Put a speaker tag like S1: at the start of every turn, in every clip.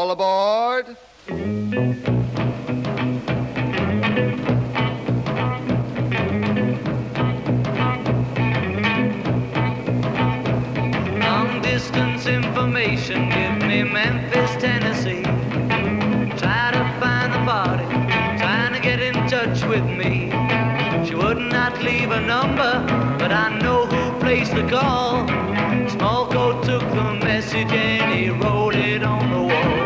S1: All aboard.
S2: Long distance information, give me Memphis, Tennessee. Try to find the body, trying to get in touch with me. She would not leave a number, but I know who placed the call. Smallcoat took the message and he wrote it on the wall.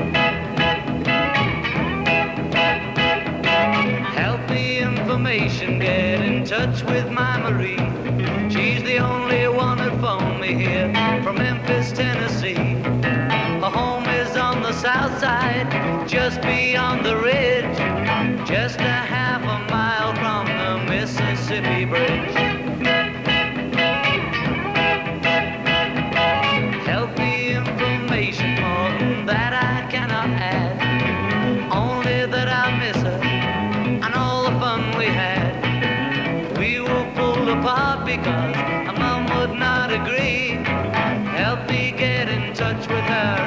S2: Healthy information, get in touch with my Marie. She's the only one that phoned me here from Memphis, Tennessee. Her home is on the south side, just beyond the ridge, just a half a mile from the Mississippi Bridge. Healthy information, more than that I cannot add. Only that I miss her and all the fun we had. We were pulled apart because her mom would not agree. Help me get in touch with her